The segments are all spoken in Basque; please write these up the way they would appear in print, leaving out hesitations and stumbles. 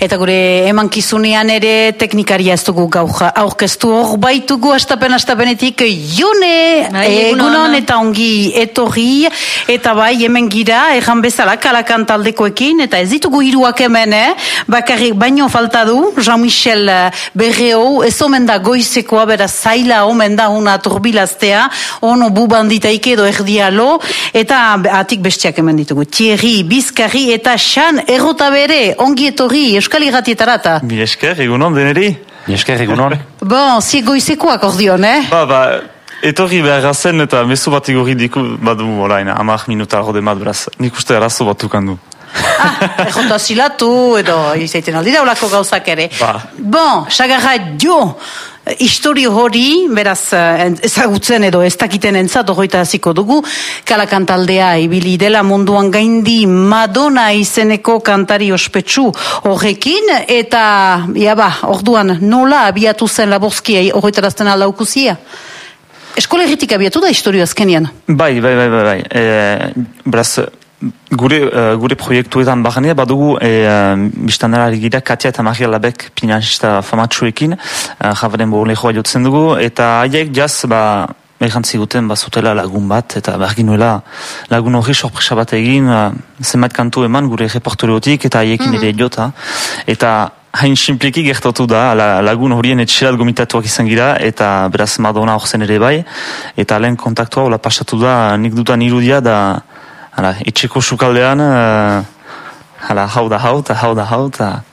Eta gure emankizunean ere teknikaria ez dugu aurkeztu hor baitugu astapenetik Jone, egunon eta ongi etorri, eta bai hemen gira, ejan bezala Kalakan taldekoekin, eta ez ditugu hiruak hemen, bakarrik baino falta du, Jean-Michel Berreo, ez omen da goizekoa, beraz zaila omen da una turbilaztea, ono bubanditaik edo erdialo, eta atik bestiak hemen ditugu, Thierry Bizkarri eta Xan Errotabere, ongi etorri, Euskal Irratietarata. Mi esker, egunon deneri? Mi esker, egunon. Bon, zi goizekoak ordion, Etorri behar zen eta mezu bat igorri diku badu orain, 10 minuta rode mat, beraz, nik uste arazo bat tukandu. Errota zilatu, edo izaiten aldira olako gauzak ere. Bon, sagarra jo, historio hori, beraz, ezagutzen edo ez dakiten entzat, horreita hasiko dugu, Kalakan taldea ibili dela munduan gaindi Madonna izeneko kantari ospetsu horrekin, eta, orduan, nola abiatu zen laborzkia horretarazten aldaukuzia? Eskola erritik abiatu da historio azkenian? Bai. Beraz, gure proiektuetan barnea badugu biztandarari gira Katia eta Maria Labek pinanista famatsuekin javaren bolejoa jotzen dugu, eta haiek jaz errantzi guten bazutela lagun bat, eta berginuela lagun horri sorpresa bat egin, zenbait kantu eman gure repertoriotik eta haiekin ere jota, eta hain simpliki gertatu da, lagun horien etxerat gomitatuak izan gira, eta beraz Madonna hor zen ere bai, eta lehen kontaktua hola pasatu da, nik dutan irudia da, etxeko sukaldean, hau da hau,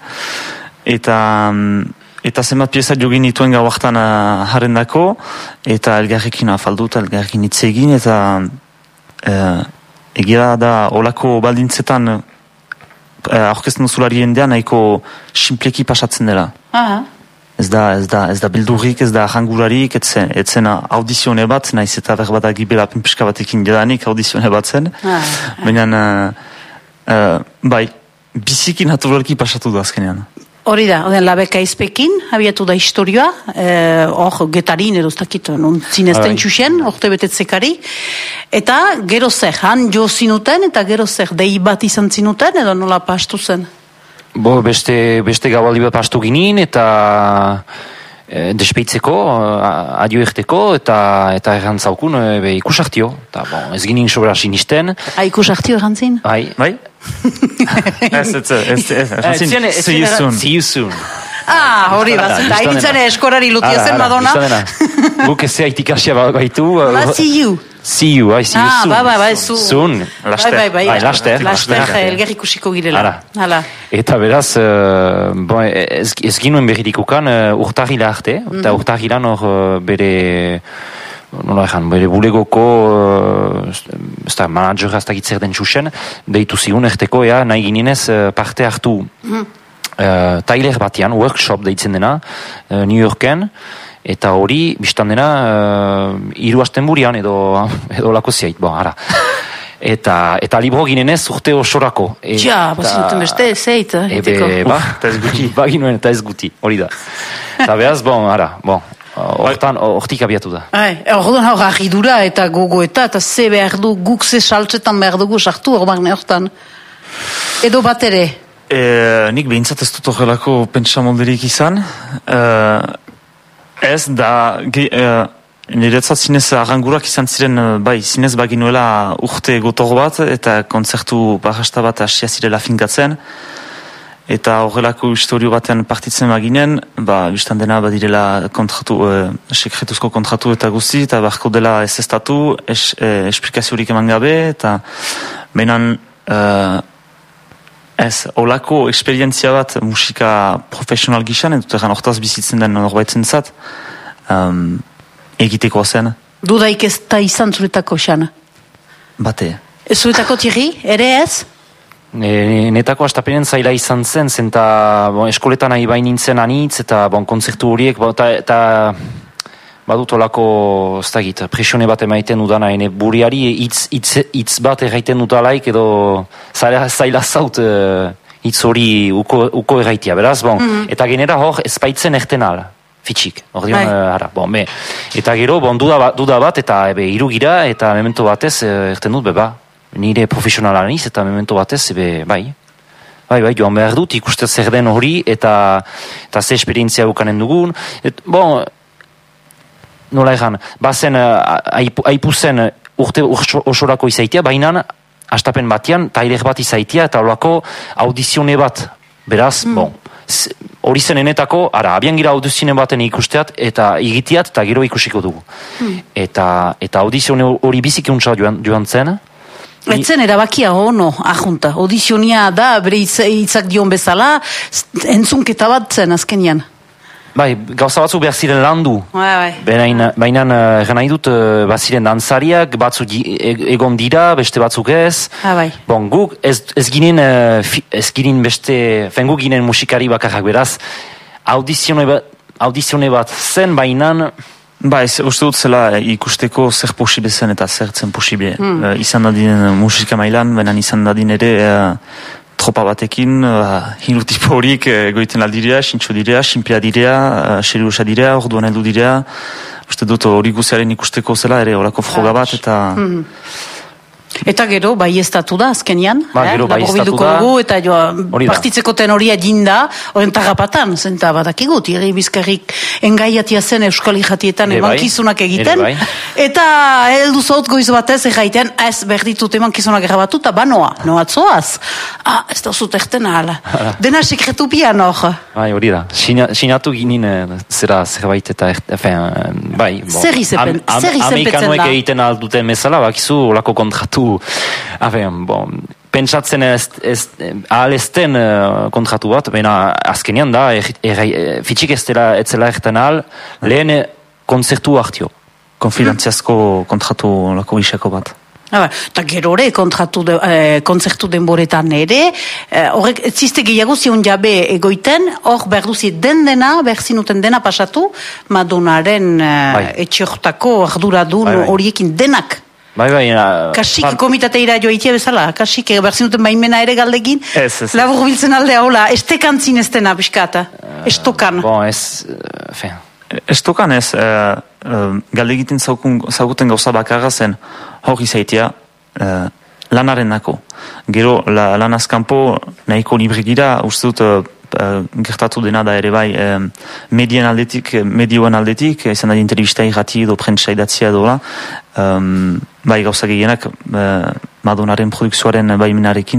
eta zenbat pieza jogin dituen gau hartan harrendako, eta elgarrekin afaldu, eta elgarrekin itzegin, eta egia da olako baldintzetan aurkezten duzulari jendean nahiko simpleki pasatzen dela. Ez da bildurrik, ez da jangurarik, etzen audizione bat, naiz eta berbada gibela pinpiska batekin jadanik audizione bat zen. Baina, biziki naturalki pasatu da azkenean. Hori da, Labeka izpekin, abiatu da historioa, hor getarin edo ustakit, zinezten txusen, orte betetzekari, eta gero zer, han jo zinuten, eta gero zer, dei bat izan zinuten, edo nola pastu zen? Beste gabaldi bat pastu ginin, eta despeitzeko, adio erteko, eta errantzaukun ikusartio. Ez ginen sobera sinisten. Ikusartio errantzin? Bai. See you soon. Hori bat, eta hainitzen eskorari lutia zen Madonna. Guk ezea itikasia baitu. See you soon. Laster. Elger ikusiko girela. Eta beraz, ez ginuen berridikukan urtarrila arte, eta urtarrilan hor bere bulegoko manager aztakit zer den txusen, deitu zigun erteko nahi ginenez parte hartu Tyler batian, workshop deitzen dena, New Yorken, eta hori, biztan dena, 3 asten burian edo lako ziait, Eta libro ginenez urte osorako. Bazinuten beste, zeit, eta ez guti. Ginuen eta ez guti, hori da. Eta behaz, hortik abiatu da. Orduan hor argidura eta gogoeta, eta ze behar du, guk ze saltzetan behar dugu sartu hor barne hortan. Edo bat ere? Nik behintzat ez dut horrelako pentsamolderik izan. Ez da... Niretzat zinez arrangurak izan ziren, zinez baginuela urte gotor bat, eta kontzertu barrasta bat hasia zirela finkatzen. Eta horrelako historio batean partitzen baginen, biztan dena badirela sekretuzko kontratu eta guzti, eta barko dela ez estatu, esplikaziorik eman gabe, eta benan ez, olako esperientzia bat musika profesional gizan, dut egan hortaz bizitzen den norbaitzen zat, egiteko zen. Dudaik ez da izan zuretako, Xana? Bate. Zuretako Thierry, ere ez? Netako astapenen zaila izan zen, zenta eskoletan nahi bain nintzen anitz, eta kontzertu horiek, eta badut olako, ez da git, presione bat emaiten dudana, buriari hitz bat erraiten dutalaik, edo zaila zaut hitz hori uko erraitia, beraz, eta genera hor ezpaitzen ertenal. Fitxik, ordean, eta gero, duda bat, eta irugira, eta memento batez, erten dut, nire profesionala niz, eta memento batez, bai. Bai, joan behar dut, ikuste zer den hori, eta ze esperientzia ukanen dugun. Nola egan, bazen, aipu zen urte osorako izaitia, baina astapen batean, tailer bat izaitia, eta olako audizione bat, beraz, hori zen enetako, abian gira audizione baten ikusteat, eta igitiat, eta gero ikusiko dugu. Eta audizione hori bizik untsa joan zen. Etzen erabakia hono, ahunta. Audizionia da, bere hitzak dion bezala, entzunketa bat zen azkenian. Bai, gauza batzuk behar ziren landu. Baina nahi dut, bat ziren dantzariak, batzuk egon dira, beste batzuk ez. Bon, guk ez ginen beste, guk ginen musikari bakarrak beraz, audizione bat zen, baina... uste dut zela ikusteko zer posible zen eta zer zen posible. Izan dadin musika mailan, baina izan dadin ere... tropa batekin, hiru tipo horik goiten aldirea, sintxo direa, sinpea direa, seriusa direa, orduan heldu direa. Uste dut hori guziaren ikusteko zela, ere horako froga bat, eta... Eta gero, bai estatu da, azkenian. Gero, bai estatu da. Eta partitzeko ten hori adinda, horren tagapatan, zenta badakigu, tiri bizkarrik engaiatia zen Euskal Irratietan emankizunak egiten. Eta heldu zaut goiz batez egiten, ez berditut emankizunak errabatu, eta noatzoaz. Ez da zuterten ahala. Dena sekretu pian hor. Hori da, sinatu ginen zera zerbait eta, bai. Zer izenpetzen da? Amerikanoek egiten alduten mezala, bakizu olako kontratu pentsatzen ahal ezten kontratu bat, baina azkenean da, fitxik ez zela erten ahal, lehen konzertu hartio. Konfidantziazko kontratu lako isako bat. Eta gero ere, konzertu denboretan ere, horrek, ziste gehiago zion jabe egoiten, hor behar duzi dena, behar zinuten dena pasatu, Madonaren etxeortako arduradun horiekin denak. Kasik komitateira joaitia bezala, kasik berzinuten baimena ere galdekin, labur biltzen aldea, hola, estekantzin ez dena, biskata, estokan. Estokan ez, galdegiten zauguten gauza bakarra zen, hori zaitia, lanaren nako. Gero, lanazkampo nahiko libre gira, uste dut, gertatu dena da ere bai medioen aldetik, izan da intervista irrati edo prentsa idatzia edola, bai gauza gehienak Madonaren produkzioaren baimenarekin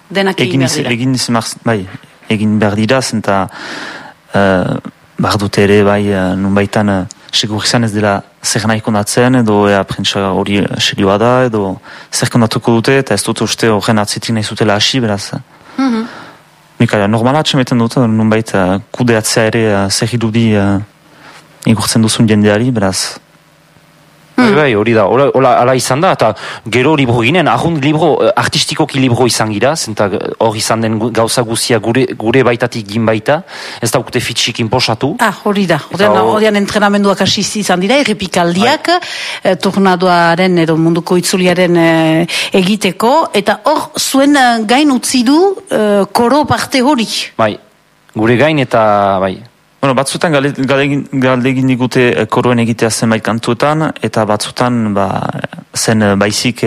egin behar dira, zenta behar dute ere bai nunbaitan segur izan ez dela zer nahi kondatzen edo prentsa hori serioa da edo zer kondatuko dute eta ez dut uste horren atzitik nahi zutela hasi beraz. Normala atxemeten dut, nunbait kudeatzea ere zer irudi igurtzen duzun jendeari, beraz. Hori da, ala izan da, eta gero libro ginen, artistikoki libro izan gira, zenta hor izan den gauza guzia gure baitatik gin baita, ez daukute fitxik inposatu. Hori da, horian entrenamenduak hasi izan dira, errepikaldiak, tornadoaren edo munduko itzuliaren egiteko, eta hor zuen gain utzi du koro parte hori. Gure gain eta bai. Batzutan galdegin digute koroen egitea zenbait kantuetan, eta batzutan zen baizik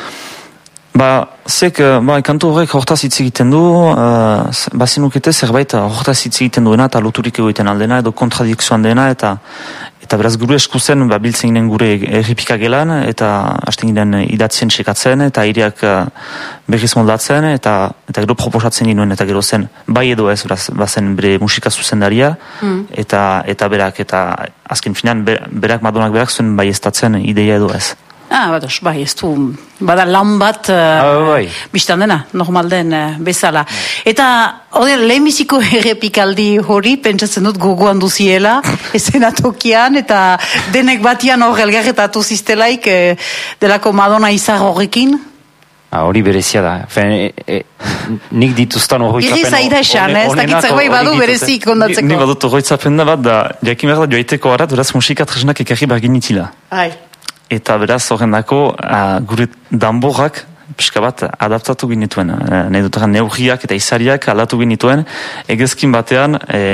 kantu horrek hortaz hitz egiten du, bazinukete zerbait hortaz hitz egiten duena eta loturik egiten aldena edo kontradikzioan dena eta beraz gure esku zen biltzen ginen gure errepika gelan eta hasten ginen idatzen sekatzen eta aireak berriz moldatzen eta gero proposatzen ginen eta gero zen bai edo ez bazen bere musika zuzendaria eta berak eta azken finan berak Madonak berak zuen bai estatzen ideia edo ez. Bai, ez du, bada lan bat biztan dena, normal den bezala. Eta, lehenbiziko errepikaldi hori, pentsatzen dut gogoan duziela, esenatokian, eta denek batian hor elgarretatu ziztelaik, delako Madonna izar horrekin. Hori berezia da. Nik dituztan horroitzapen... Irri zaida esan, ez dakitzak bai badu berezik ondatzeko. Nik badut horroitzapen da bat, da jakin behar da joaiteko arat, beraz musika tresnak ekarri bargin itzila. Eta beraz horren dako gure danborrak pixka bat adaptatu ginituen. Nahi dut neurriak eta izariak aldatu ginituen. Egezkin batean,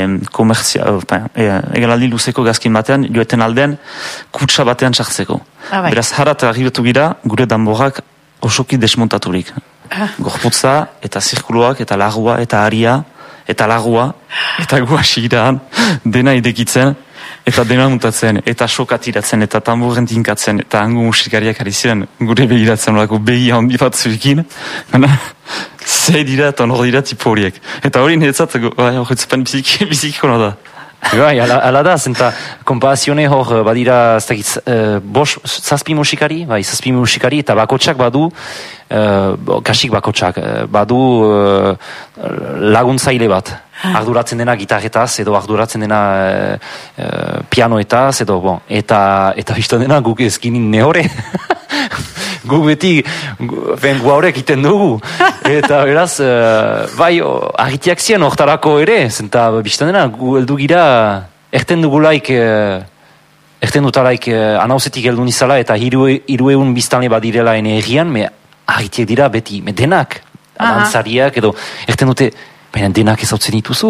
egalaldi luzeko gazkin batean, joeten aldean kutsa batean sartzeko. Beraz harat arribetu gira gure danborrak osoki desmontaturik. Gorputza, eta zirkuluak, eta lagua, eta aria, eta lagua, eta guasiran, dena idekitzen, eta dena mutatzen, eta sokatiratzen, eta tamburren tinkatzen, eta hango musikariak ari ziren, gure begiratzen olako behi handi batzuekin, zei dira eta nor dira tipo horiek. Eta hori niretzat, horretzupen bizikikono da. Bai, ala da, zenta konparazione hor badira, ez dakit, zazpi musikari, eta bakotsak badu, kasik bakotsak, badu laguntzaile bat. Arduratzen dena gitarretaz, edo arduratzen dena pianoetaz, edo, bon, eta biztan dena guk ezkinin nehore. Guk beti, gu haurek iten dugu. Eta beraz, bai, argitiak zian hortarako ere, zenta biztan dena, gu heldu gira, erten dugulaik, erten dutalaik anauzetik heldu nizala, eta hirueun biztanle badirela ene egian, me argitiak dira beti, me denak, alantzariak, edo, erten dute, baina denak ezautzen dituzu.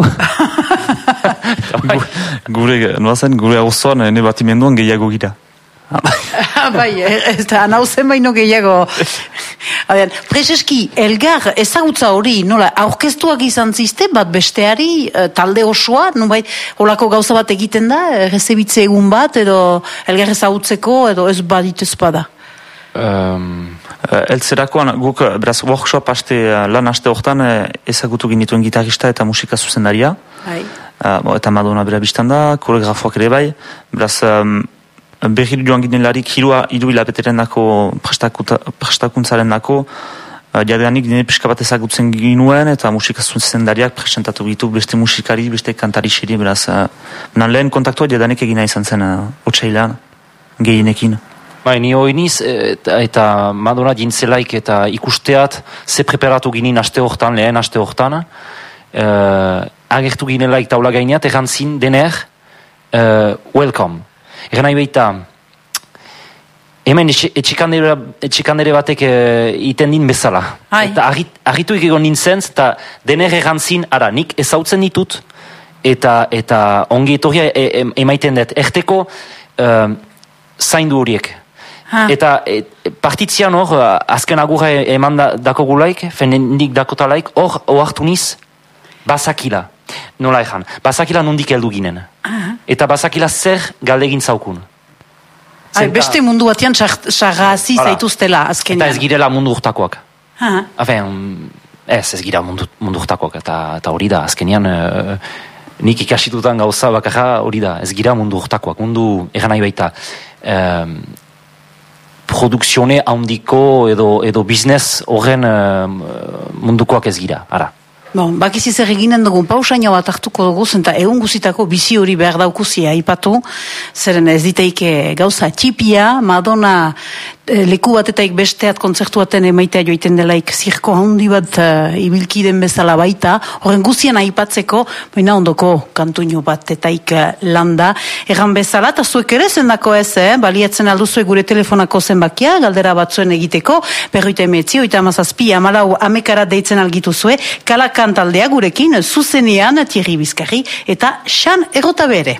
Gure hauzoan, ene batimenduan gehiago gira. Bai, ez da, anauzen baino gehiago. Prezeski, Elgar, ezagutza hori, nola, aurkeztuak izan ziste, bat besteari, talde osoa, nubait, holako gauza bat egiten da, rezebitze egun bat, edo Elgar ezagutzeko, edo ez badit ez bada? Eltzerakoan, guk, beraz, workshop lan haste hortan, ezagutu ginituen gitarista eta musika zuzendaria. Eta Madonna bera biztan da, koreografoak ere bai, beraz, berri joan ginen larik hiru hilabeteren dako prestakuntzaren dako jadeanik dine pixka bat ezagutzen ginuen eta musikazun zendariak presentatu gitu beste musikari, beste kantari xeri beraz lehen kontaktua jadeanik egina izan zen otsailean gehienekin. Bai, ni oiniz eta Madonna jintzelaik eta ikusteat ze preparatu ginen lehen aste hortan agertu ginelaik taula gaineat egantzin dener welcome. Egan nahi behita, hemen etxikandere batek iten din bezala. Eta argituik egon nintzen, eta dener egantzin, ara, nik ezautzen ditut, eta ongi etorria emaiten dut. Erteko zaindu horiek. Eta partitzian hor, azken agurra eman dako gulaik, fenendik dakotalaik, hor hartu niz, bazakila. Nola egan, bazakila nondik heldu ginen. Eta bazakila zer galdegin zaukun. Beste mundu batean sarrazi zaituztela azkenean. Eta ez girela mundu urtakoak. Ez gira mundu urtakoak. Eta hori da, azkenean nik ikasitutan gauza bakarra hori da. Ez gira mundu urtakoak. Mundu egan nahi baita produkzione handiko edo biznes horren mundukoak ez gira. Ara. Bon, bakiz zer eginen dugun pausaino bat hartuko dugu, zenta egun guzitako bizi hori behar daukuzia aipatu, zeren ez diteike gauza txipia, Madonna leku batetaik besteat kontzertu baten emaitea joiten delaik zirko handi bat ibilkiden bezala baita, horren guzian aipatzeko, baina ondoko kantuño bat etaik landa, egan bezala, eta zuek ere zendako ez, baliatzen alduzue gure telefonako zenbakia, galdera batzuen egiteko, 59, 37, 14, amekara deitzen algituzue, Kalakan taldea gurekin, zuzenean Thierry Bizkarri eta Xan Errotabere.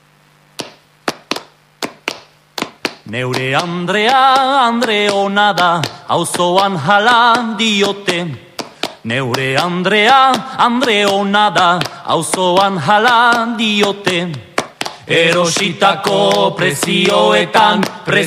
Neure Andre ona da, auzoan hala diote. Neure Andre ona da, auzoan hala diote. Erositako prezioetan,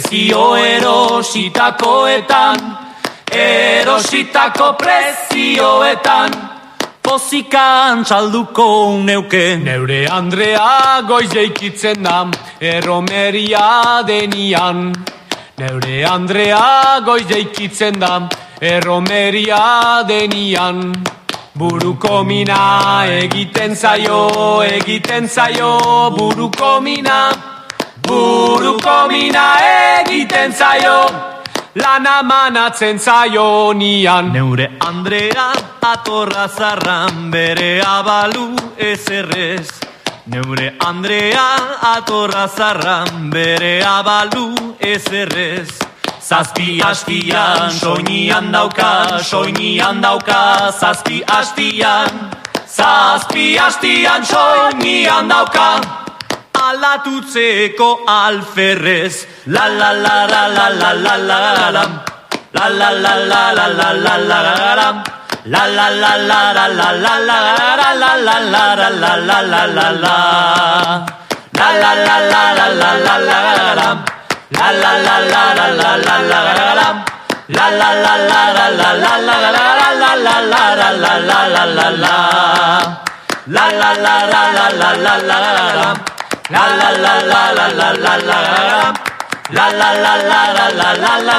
erositako prezioetan, pozikan txalduko neuke. Neure Andrea goiz eikitzen da, erromeria denian. Neure Andrea goiz eikitzen da, erromeria denian. Buruko mina egiten zaio, buruko mina egiten zaio. Lana manatzen zaio nian. Neure Andrea atorra zarran bere abalu ezerrez. Neure Andrea atorra zarran bere abalu ezerrez. Zazpi hastian soinian dauka, zazpi hastian soinian dauka. Alatutzeko alferrez, la la la la la la la la la la. La la la la la la la la la. La la la la la la la la la la la la la la la la la la. La la la la la la la la la. La la la la la la la la la. La la la la la la la la la la la la la la la la la la. La la la la la la la la la. La la la la la la la la. La la la la la la la la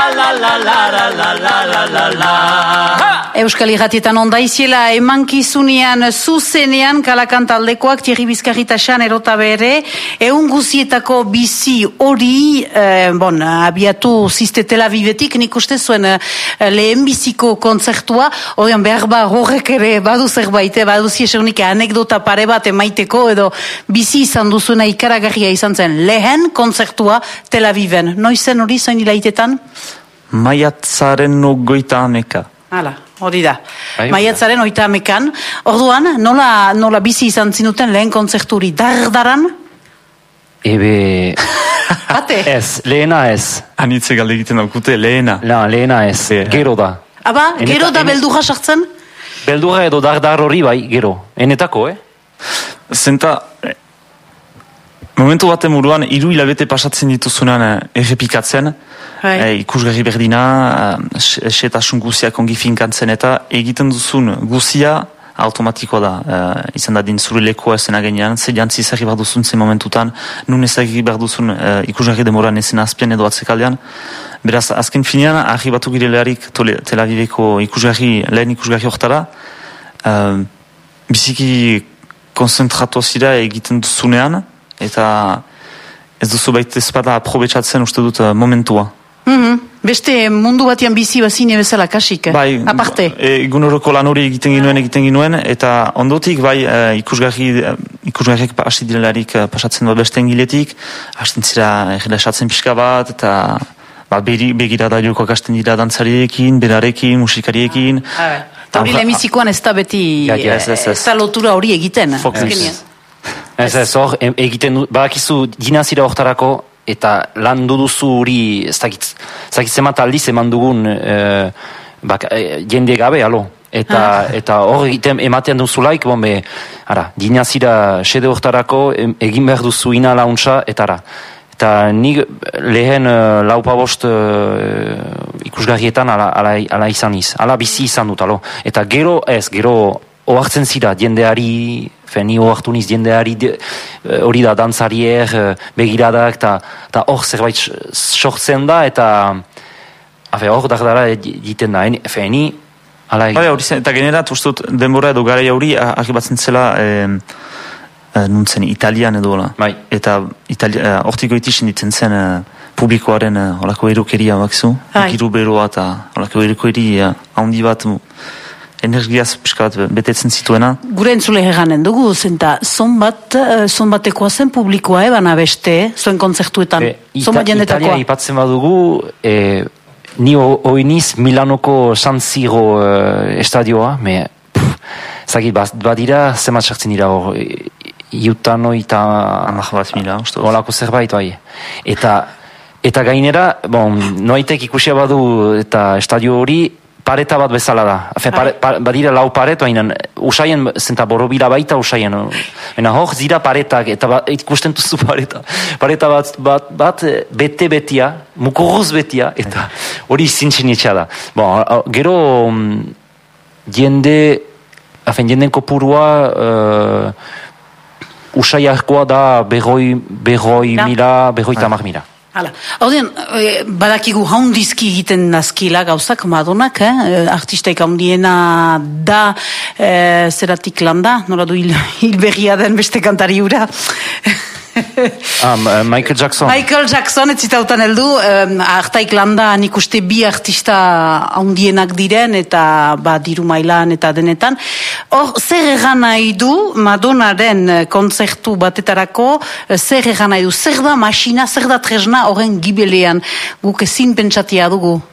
la la. Euskal Irratietan ondaiziela emankizunean zuzenean Kalakan taldekoak Thierry Bizkarri eta Xan Erota bere egun guzietako bizi hori abiatu ziste Tel Avivetik, nik uste zuen lehen biziko kontzertua horrean behar horrek ere badu zerbait, badu ziesegunik anekdota pare bat emaiteko edo bizi izan duzuena ikaragarria izan zen lehen kontzertua Tel Aviven. Noizen hori zain hilaitetan? Maiatzaren 30. Hala, hori da. Maiatzaren 30. Orduan, nola bizi izan zinuten lehen kontzerturi dardaran? Ebe... Bate? Ez, lehena ez. Anitze galde egiten daukute, lehena. Lehena ez, gero da. Aba, gero da beldurra sartzen? Beldurra edo dardar hori bai, gero. Enetako, Zenta... Momentu baten muruan, 3 hilabete pasatzen dituzunan errepikatzen, ikusgarri berdina, esetasun guziak ongi finkantzen eta egiten duzun guzia automatikoa da. Izan da din zure lekoa ezen agenean, ze jantzi ezagri behar duzun zen momentutan, nun ezagri behar duzun ikusgarri demoran ezen azpian edo atzekaldean. Beraz, azken finean, argi batu girelearik Tel Aviveko lehen ikusgarri hortara, biziki konzentratu zira egiten duzunean, eta ez duzu baita ezpada aprobetsatzen uste dut momentua. Beste mundu batian bizi bazine bezala kasik, aparte. Egun horreko lan hori egiten ginuen, eta ondotik ikusgarriak hasi direlarik pasatzen dut beste engiletik, hasten zira esatzen pixka bat, eta begirada jokoak hasten dira dantzariekin, berarekin, musikariekin. Hori lemizikoan ez da beti ez da lotura hori egiten. Ez, hor, egiten, badakizu dinazira hortarako, eta lan duduzu hori, ez dakitzemat aldiz eman dugun jende gabe, alo. Eta hor ematen duzulaik, dinazira xede hortarako egin behar duzu ina launtza, eta nik lehen laupabost ikusgarrietan ala izan iz, ala bizi izan dut, alo. Eta gero ohartzen zira, jendeari, ni ohartu niz jendeari, hori da dantzariek, begiradak, eta hor zerbait sortzen da, eta hor dardara egiten da, ni, ala egin. Eta generat, uste dut, denbora edo gara jauri, ahibatzen zela, nuntzen, Italian edo, eta hortiko itixen ditzen zen publikoaren horako erukeria bakzu, giru beroa eta horako erukeria handi bat, energiaz piskat betetzen zituena. Gure entzule eganen dugu, zenta zonbatekoa zen publikoa bana beste, zuen kontzertuetan, zonbat jendetakoa. Italia ipatzen badugu, ni oiniz Milanoko San Siro estadioa, badira, zemat sartzen dira hor, iutano eta... Olako zerbait, bai. Eta gainera, noaitek ikusia badu eta estadio hori, pareta bat bezala da. Badira lau paret, usaien, zenta borobila baita usaien. Hor zira paretak, eta ikusten duzu pareta. Pareta bat bete-betia, mukurruz betia, eta hori zintzen etxea da. Gero jenden kopurua usaiakoa da berroi tamar mila. Horten, badakigu haundizki egiten nazkila gauzak, Madonak, artistaik haundiena da zeratik landa, nola du hilberria den beste kantari hura. Michael Jackson. Michael Jackson, ez zitautan heldu, artaik landa nik uste bi artista haundienak diren, eta diru mailan eta denetan. Hor, zer egan nahi du Madonnaren kontzertu batetarako, zer egan nahi du, zer da masina, zer da tresna horren gibelean, guk ezin pentsatia dugu.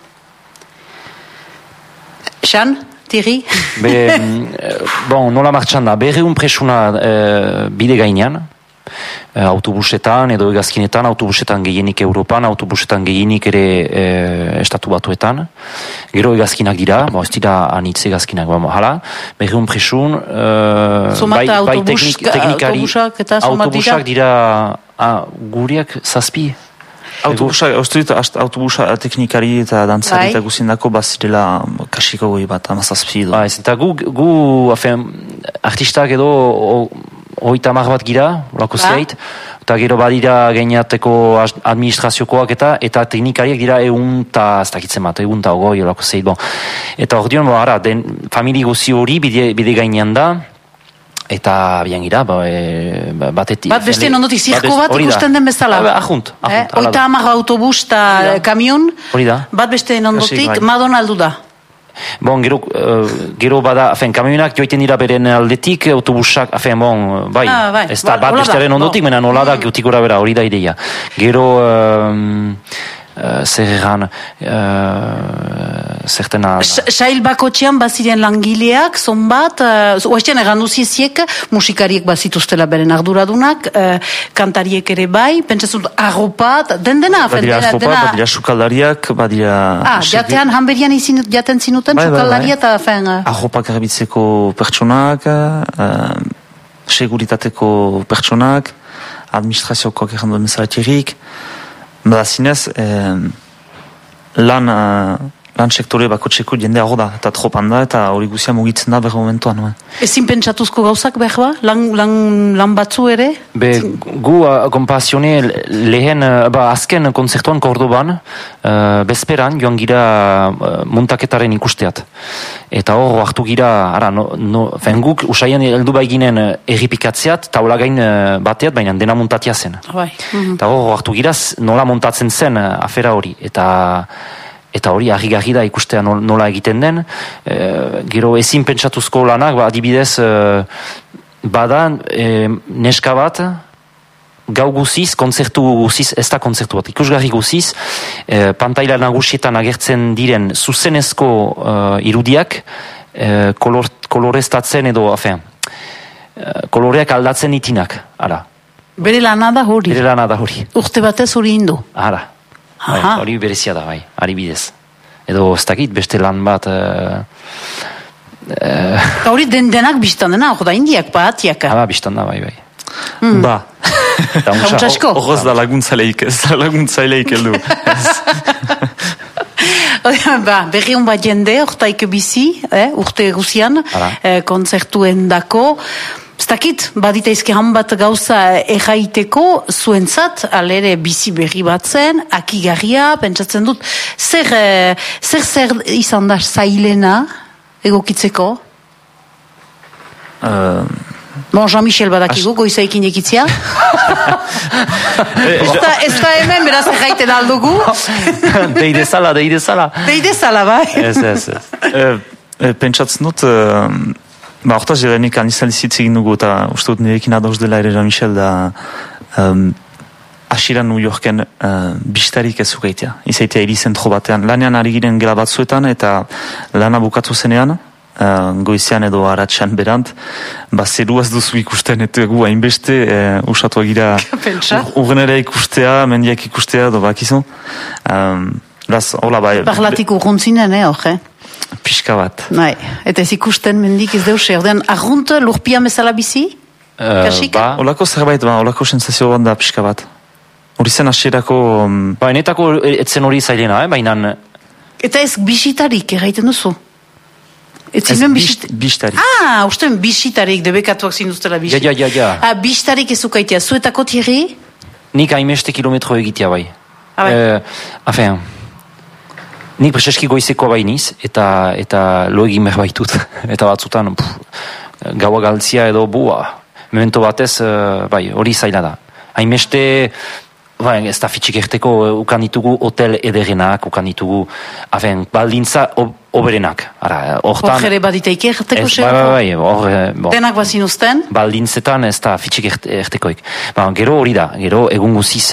Xan, Thierry? Nola martxan da, berreun presuna bide gainean, autobusetan edo hegazkinetan, autobusetan gehienik Europan, autobusetan gehienik ere Estatu Batuetan. Gero hegazkinak dira, ez dira anitz hegazkinak, hala, berriun presun, bai teknikari, autobusak dira, guriak zazpi. Autobusa teknikari eta dantzari eta guzindako bazirela kasiko goi bat, amazazpi edo. Eta gu artistak edo 30 bat gira, olako zeit, eta gero badira gainateko administraziokoak eta teknikariak dira 120 olako zeit. Eta hor dion, famili guzi hori bide gainean da, eta bian gira, batetik. Bat beste ondotik zirko bat ikusten den bezala. Ajunt. 30 autobus eta kamion, bat beste ondotik Madonaldu da. Bon, gero bada, kamionak joiten dira beren aldetik, autobusak, bai, ez da, bat bestearen ondotik, mena nola da, geutik gora bera, hori da ideia. Gero, zer egan, zertena... Sail bakotxean baziren langileak, zonbat, oestean egan duziziek, musikariek bazituztela beren arduradunak, kantariek ere bai, pentsazut, arropat, dena. Badira arropat, badira sukaldariak, badira... Jatean, hanberian jaten zinuten, sukaldaria eta... Arropak erbitzeko pertsonak, seguritateko pertsonak, administraziokoak egin duen mezaletierik, bada zinez, lan sektore bakotxeko jendea hor da, eta tropan da, eta hori guzia mugitzen da berro momentuan. Ezin pentsatuzko gauzak behar ba? Lan batzu ere? Gu kompazione lehen, azken konzertuan Kordoban, bezperan joan gira muntaketaren ikusteat. Eta hor hartu gira, guk usaien heldu baiginen erripikatzeat, taula gain bateat, baina dena muntatia zen. Eta hor hartu gira nola montatzen zen afera hori. Eta hori argi da ikustea nola egiten den. Gero ezin pentsatuzko lanak, adibidez, badan neska bat, gau guziz, kontzertu guziz, ez da kontzertu bat, ikusgarri guziz, pantaila nagusietan agertzen diren zuzenezko irudiak, koloreztatzen edo, koloreak aldatzen itinak, ara. Bere lana da hori? Bere lana da hori. Urte batez hori indu? Ara. Hori berezia da, bai, ari bidez. Edo, ez dakit, beste lan bat... Hori denak biztan dena, hori da indiak, atiaka. Biztan da, bai. Ba. Hautsasko? Horroz da laguntzaileik, ez da laguntzaileik heldu. Berri hon bat jende, hortaik bizi, urte guzian, kontzertuen dako. Zdakit, badita izkehan bat gauza erraiteko, zuentzat, alere bizi berri bat zen, akigarria, pentsatzen dut, zer izan da zailena egokitzeko? Jean-Michel badakigu, goizaikin ekitzia? Ez da hemen, beraz erraiten aldugu? Deidezala. Deidezala, bai? Ez. Pentsatzen dut... hortaz jerenik anizalizitz egin dugu eta uste dut nirekin adoz dela ere Jean-Michel da asira New Yorken bistarik ez zukaitea. Izaitea irizentro batean. Lanean ari giren gela batzuetan eta lana bukatu zenean, goizean edo aratxan berant, zeruaz duzu ikusten eta gu hainbeste usatu agira urgenera ikustea, mendiak ikustea edo bakizu. Parlatik urguntzinen, hor, Pixka bat. Eta ez ikusten mendik ez deus, ordean argunt lurpia bezala bizi? Kasika? Olako zerbait, olako sensazio bat da pixka bat. Hori zen asierako... Enetako etzen hori zailena, baina... Eta ez bisitarik erraiten duzu? Ez bistarik. Usten bisitarik, debekatuak zinduztela bistarik. Ja. Bistarik ez ukaitea. Zuetako tiri? Nik haimeste kilometro egitea bai. Nik preseski goizeko bainiz, eta lo egin behar baitut. Eta batzutan, gaua galtzia edo memento batez, hori zaila da. Haimeste, ez da fitxik erteko, ukan ditugu hotel ederenak, ukan ditugu, baldintza oberenak. Hor ere baditeik erteko zerako? Denak bazinuzten? Baldintzetan ez da fitxik ertekoik. Gero hori da, gero egun guziz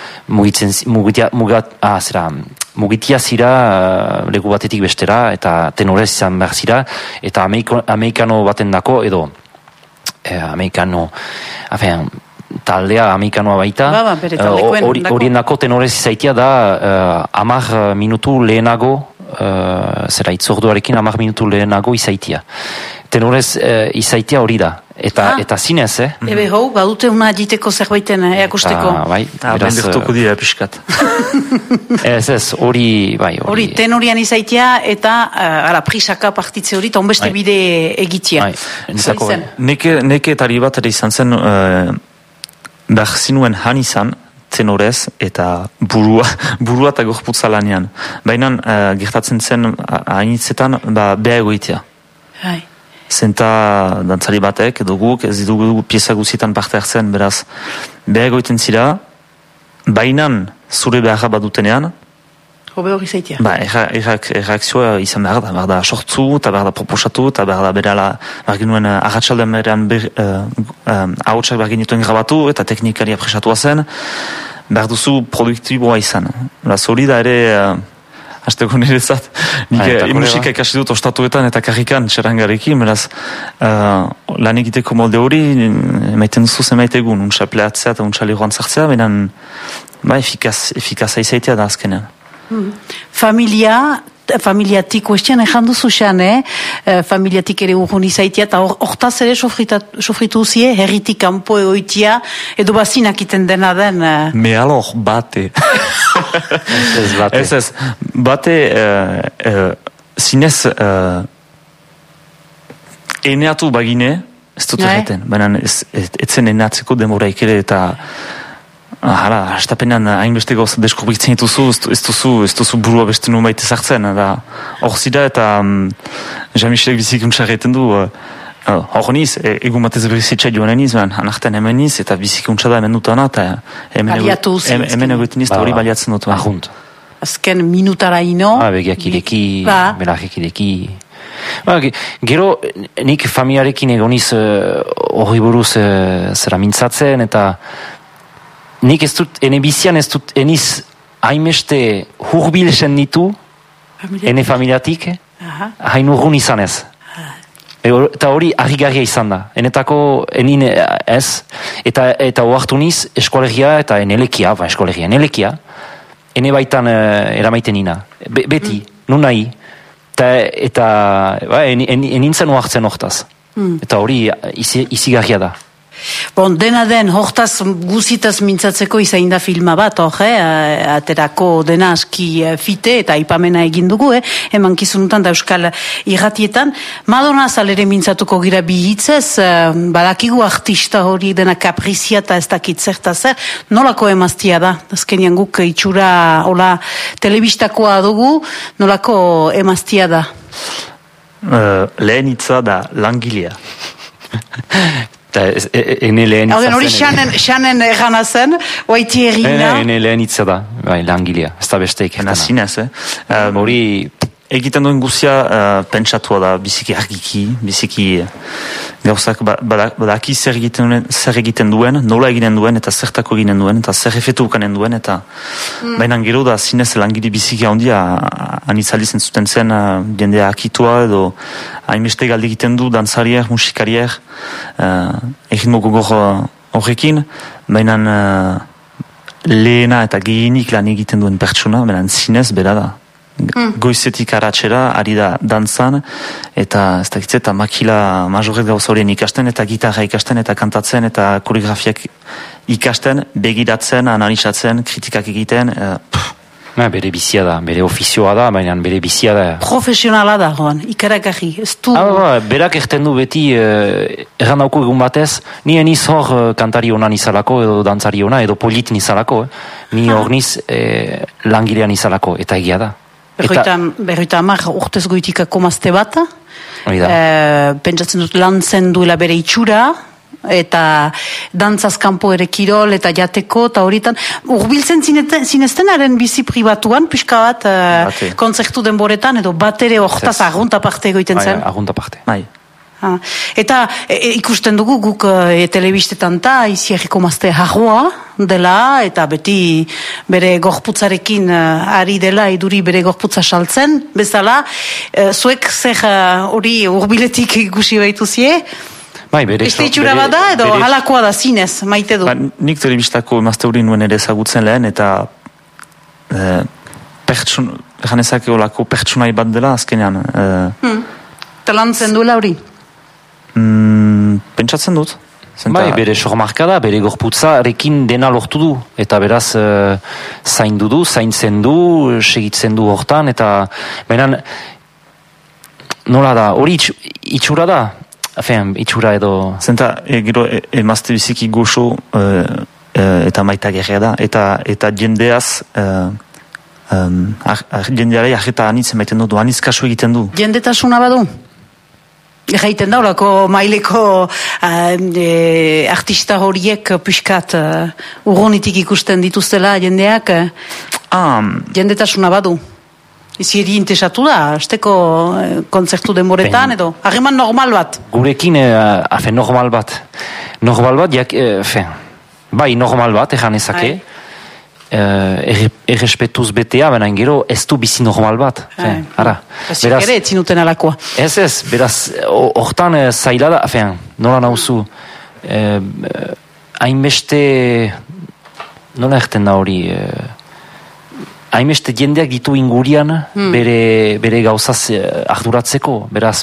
mugitia zira leku batetik bestera, eta tenorez izan behar zira, eta amerikano baten dako, edo amerikano, taldea amerikanoa baita. Bere taldekuen. Horien dako tenorez izaitia da 10 minutu lehenago, zera itzorduarekin 10 minutu lehenago izaitia. Tenorez izaitia hori da. Eta zinez, Ebe hau, badute una diteko zerbaiten eakusteko. Bai, bendertuko dira piskat. Ez, hori, bai, hori. Tenorian izaitia eta prisaka partitze hori, eta onbeste bide egitia. Neke etari bat ere izan zen, behar zinuen han izan, tenorez, eta burua eta gorputza lanean. Baina gertatzen zen hainitzetan, beha egoitea. Zenta dantzari batek, edo guk, ez dugu pieza guzietan parte hartzen, beraz, beha egoiten zira, bainan zure beharra badutenean, hobe hori zaitia. Erreakzioa izan behar da sortzu, eta behar da proposatu, eta behar da berala, behar genuen agatxaldean berean ahotsak behar genituen grabatu, eta teknikaria presatua zen, behar duzu produktiboa izan. Beraz, hori da ere... Azteko nirezat, nik musika ikasi dut ostatuetan eta karrikan txerangarekin, beraz, lan egiteko molde hori, emaiten duzu emaitegun, untsa pleatzea eta untsa liroan zartzea, benen, efikaza izaitea da azkenean. Familiatik kuestian ezan duzu xan, familiatik ere urgun izaitia, eta hortaz ere sofritu zie, herritik kanpo egoitia, edo bazinak iten dena den. Me alor, bate. Ez, bate, zinez, eneatu bagine, ez dut egiten, baina etzen eneatzeko demoraik ere, eta hastapenean hainbeste gauz deskubritzen dituzu, ez duzu burua beste nun baita zartzen, hor zira eta Jean-Michelek bizikuntza egiten du, hor niz, egun batez berizitza joan eniz, anartan hemen niz, eta bizikuntza da hemen dutana, eta hemen egoetan niz, hori baliatzen dut. Azken minutara ino. Begiak ideki, belarrek ideki. Gero, nik familiarekin egoniz hori buruz zera mintzatzen, eta nik ez dut, ene bizian ez dut, eniz haimeste hurbilesen ditu, ene familiatik, hain urgun izan ez. Eta hori harrigarria izan da. Enetako, enin ez, eta oartu niz, eskolegia eta enelekia, ene baitan eramaiten nina. Beti, nun nahi. Eta enintzen oartzen hortaz. Eta hori izigarria da. Bon, dena den, hortaz guzitaz mintzatzeko izain da filma bat, aterako dena aski fite eta ipamena egin dugu, eman kizunutan da Euskal irratietan. Madonna zalere mintzatuko gira bi hitzez, badakigu artista hori dena kaprizia eta ez dakit zerta zer, nolako emaztia da? Azkenean guk itxura hola telebistakoa dugu, nolako emaztia da? Lehen hitza da langilea. Ene lehen itza zen. Hori xanen egana zen, oaiti erina. Ene lehen itza da, langilea, ez da beste iketana. Ena zinez, hori egiten duen guzia pentsatua da, biziki argiki, biziki gauzak badaki zer egiten duen, nola egiten duen, eta zertako egiten duen, eta zer efetu ukanen duen, eta baina gero da zinez langile biziki handia anitzalizen zuten zen jendea akitua edo hainbeste galde egiten du dantzarier, musikarier, egin gogor horrekin, baina lehena eta gehienik lan egiten duen pertsona, baina zinez bera da. Goizetik aratxera, ari da dantzan, eta ez dakitze, eta makila majoret gauza horien ikasten, eta gitarra ikasten, eta kantatzen, eta koreografiak ikasten, begiratzen, analizatzen, kritikak egiten, bere bizia da, bere ofizioa da, baina bere bizia da. Profesionala da, Joan, ikaragarri, ez du... Berak erten du beti, erran dauko egun batez, ni eniz hor kantari honan izalako, edo dantzari hona, edo politin izalako, ni hor niz langilean izalako, eta egia da. Berroita amar urtez goitikako mazte bat, pentsatzen dut lan zen duela bere itxura, eta dantzazkampo ere kirol, eta jateko, eta horietan, urbiltzen zineztenaren bizi pribatuan, pixka bat, kontzertu denboretan, edo bat ere hortaz agunta parte egoiten zen. Agunta parte. Eta ikusten dugu guk telebistetan eta iziarriko mazte harroa dela, eta beti bere gorputzarekin ari dela, iduri bere gorputza saltzen, bezala, zuek zer hori urbiletik ikusi baituzie? Bai, beste itxura bada edo halakoa da zinez, maite du. Nik telebistako emazte hori nuen ere ezagutzen lehen, eta janezak eolako pertsunai bat dela azkenean. Talantzen duela hori? Pentsatzen dut. Bai, bere sormarka da, bere gorputzarekin dena lortu du, eta beraz zaintzen du, segitzen du hortan, eta beran nola da, hori itxura da, itxura edo... Zenta, gero emazte biziki goxo eta maita gerria da, eta jendeaz jendeare jarreta anitzen baiten du, anitz kasu egiten du. Jendetasuna badu? Gaiten da, olako maileko artista horiek pixkat urronitik ikusten dituztela jendeak jendetasuna badu. Izi intesatu da, azteko kontzertu denboretan edo, harreman normal bat. Gurekin, normal bat, bai normal bat, egan ezake, errespetuz betea, baina gero ez du bizi normal bat. Ara. Pasik ere, etzinuten alakoa. Ez, beraz, hortan zaila da, nola nauzu, hainbeste, nola erten da hori, hainbeste jendeak ditu ingurian, bere gauzaz arduratzeko, beraz,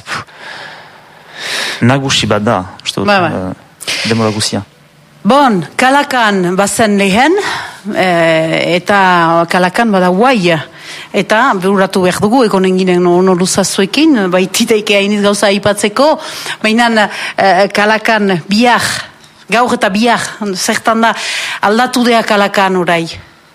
nagusi bat da, demora guzia. Bon, Kalakan bazen lehen, eta Kalakan bada guai, eta beruratu behar dugu, egonen ginen onoruzazuekin, baititeike hainiz gauza aipatzeko, baina Kalakan biak, gaur eta biak, zertan da, aldatu dea Kalakan orai?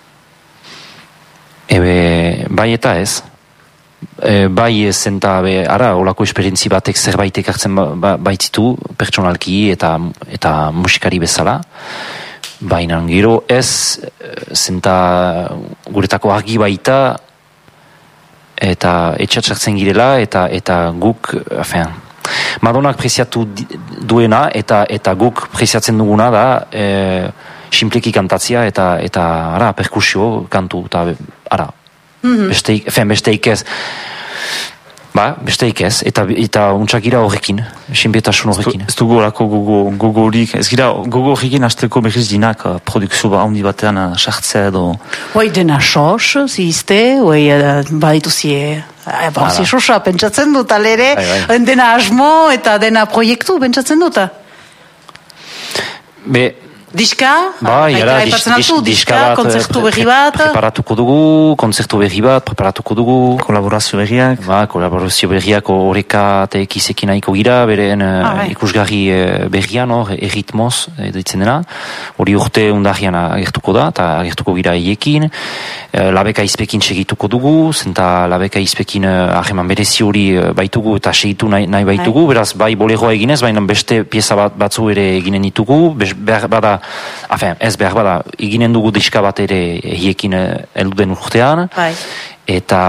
Bai eta ez. Bai zenta, ara, olako esperientzi batek zerbaitek hartzen baitzitu, pertsonalki eta musikari bezala. Baina gero ez, zenta guretako argi baita, eta etxatxartzen girela, eta guk, Madonak preziatu duena, eta guk preziatzen duguna da, simpleki kantatzia, eta ara, perkusio kantu, eta ara, besteik ez. Besteik ez, eta untsak gira horrekin, sinbetasun horrekin. Ez dugu horako gogo horik, ez gira gogo horrekin hasteko behiz dinak produkzio handi batean sartzea edo... Hoi dena sos, zizte, hoi badituzie, sosa pentsatzen dut, alere, dena asmo eta dena proiektu pentsatzen dut. Diska? Diska bat, kontzertu berri bat? Preparatuko dugu. Kolaborazio berriak? Kolaborazio berriak horreka tekizekin nahiko gira, beren ikusgarri berrian, erritmoz, ditzen dena. Hori urte undarrian agertuko da, eta agertuko gira eiekin. Labeka izpekin segituko dugu, zenta labeka izpekin ahreman berezi hori baitugu eta segitu nahi baitugu, beraz bai boleroa eginez, baina beste pieza batzu ere eginen ditugu, ez behar bada, eginen dugu diska bat ere hiekin eluden urtean, eta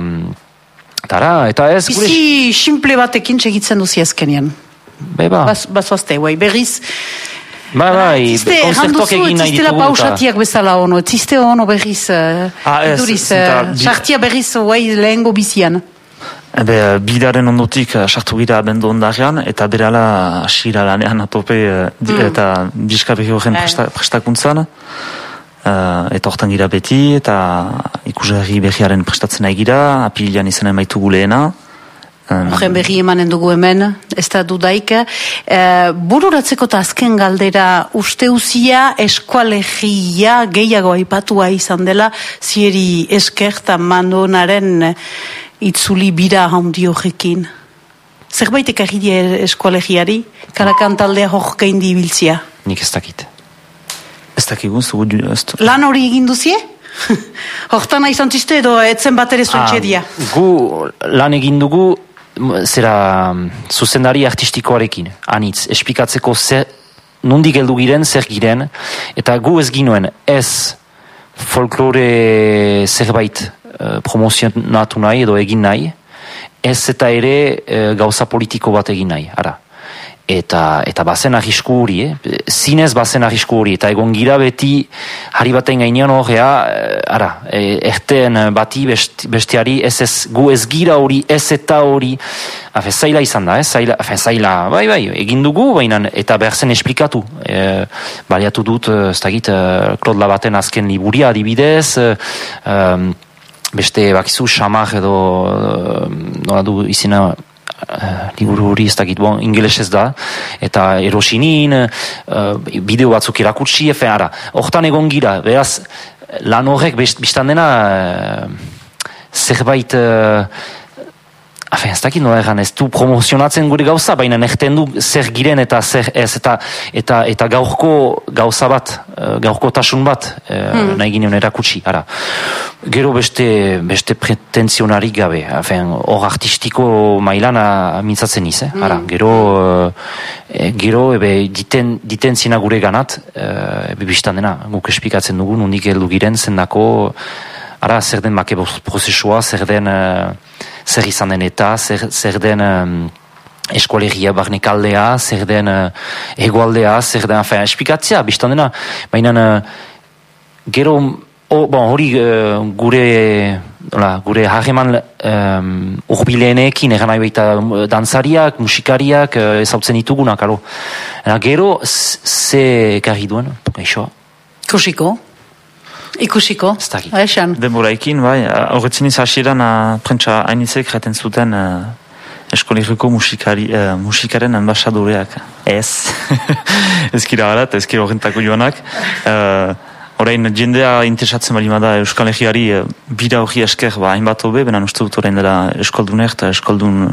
ez... Bizi simple batekin segitzen duzi ezkenean. Bazoazte, berriz... konzertuak egin nahi ditugu. Ziztela pausatiak bezala ono, zizte ono berriz, sartia berriz lehengo bizian. Bidaren ondotik sartu gira abendu ondarean, eta berala asira lanean atope eta diska berri horren prestakuntzan, eta hortan gira beti, eta ikusgarri berriaren prestatzen nahi gira, apilian izanen baitugu lehena. Horren berri emanen dugu hemen, ez da dudaik. Bururatzeko eta azken galdera, uste uzia eskualegia gehiago aipatua izan dela, zieri esker eta Madonaren itzuli bira handi horrekin. Zerbaitek agiri eskualegiari? Kalakan taldea horrein dibiltzia? Nik ez dakit. Ez dakigun, lan hori egin duzie? Hortan izan ziste edo etzen bat ere zuen txedia? Gu lan egin dugu zera zuzendari artistikoarekin, anitz, esplikatzeko nondik heldu giren, zer giren, eta gu ez ginuen ez folklore zerbait promozionatu nahi edo egin nahi, ez eta ere gauza politiko bat egin nahi, ara. eta bazen arrisku hori, zinez bazen arrisku hori, eta egon gira beti hari baten gainean horrea, erten bati bestiari gu ez gira hori, ez eta hori, zaila izan da, zaila, bai, egin dugu, baina eta behar zen esplikatu, baliatu dut, ez dakit, Claude Labaten azken liburia adibidez, beste bakizu, Xamar edo, nola du izena, liburu hori ez dakit, ingelesez da, eta erosinin, bideo batzuk erakutsi, hortan egon gira, beraz, lan horrek biztan dena, zerbait, ez dakit nola egan, ez du promozionatzen gure gauza, baina nekten du zer giren eta zer ez, eta gaurko gauza bat, gaurko tasun bat, nahi ginen erakutsi, Gero beste pretentzionarik gabe, hor artistiko mailan mintzatzen niz, Gero, diten zina gure ganat, biztan dena, guk espikatzen dugu, nondik heldu giren zendako, zer den make prozesua, zer den, zer izan den eta, zer den eskualegia barnekaldea, zer den egoaldea, zer den, espikatzea, biztan dena, baina gero, hori gure harreman urbileenekin egan nahi baita dantzariak, musikariak ezautzen ditugunak, Gero, ze karri duen, eixoa? Ikusiko, Aizan. Denboraikin, bai, horretzen izasieran prentsa hainitzek jaten zuten eskolegiko musikaren ambasadoreak. Ez. Ezkira barat, ezkira horrentako joanak. Orain, jendea interesatzen bali da Euskal Herriari bira hori esker hainbat hobe, benen uste dut orain dela eskoldunek eta eskoldun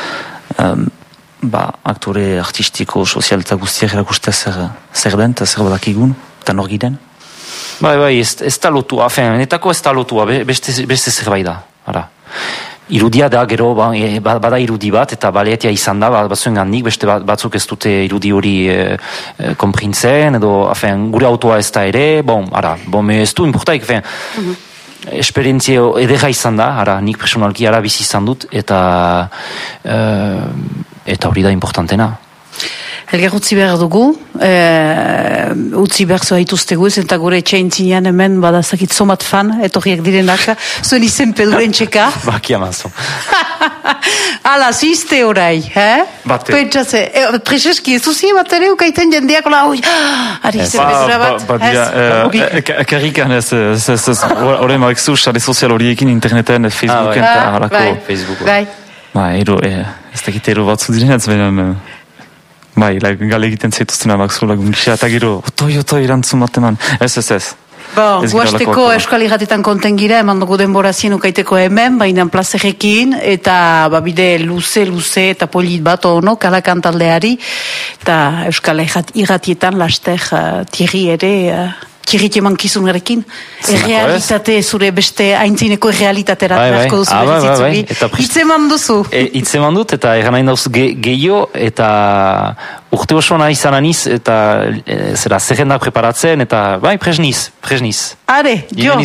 aktore artistiko, sozial eta guztiak erakustea zer den eta zer badakigun, eta nor giren. Bai, ez da lotua, netako ez da lotua, beste zerbait da, Irudia da, gero, bada irudi bat, eta baleetia izan da, batzuen gandik, beste batzuk ez dute irudi hori konprintzen, edo, gure autoa ez da ere, ez du importaik, esperientzia edera izan da, nik personalki bizi izan dut, eta hori da importantena. Elgar utzi behar dugu, utzi behar zoa ituztegu ez, eta gure etxeintzinean hemen badazakit somat fan, etorriak direnak, zuen izen peduren txeka. Baki amazo. Hala, zizte orai, Bate. Pentsatze, prezeski, ez duzi bat ere, ukaiten jendeak, ari izen bezura bat. Karrikan ez, horrein bakzu, sare sozial horiekin, interneten, Facebooken, eta harako. Facebooken. Ez dakit ero batzu direnetz, baina... Bai, gale egiten zaituzten amakzu lagun gisa, eta gero, otoi, erantzun bateman. Ez. Guazteko Euskal Irratietan konten gira, eman dugu denbora zien ukaiteko hemen, baina plazerekin, eta bide luze eta polit bat ono, kalakan taldeari, eta Euskal Irratietan laster Thierry ere... Kirrit eman kizunarekin, errealitate zure beste haintzineko errealitaterat beharko duzu behizitzuri. Itzeman duzu. Itzeman dut, eta eran nahi dauz gehiago, eta urte osoan izan aniz, eta zerrendak preparatzen, eta presniz. Are, jo,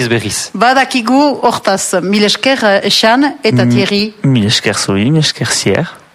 badakigu hortaz, mil esker esan, eta Thierry. Mil esker zuri, mil esker zier.